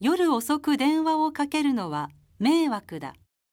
夜遅く電話をかけるのは迷惑だ。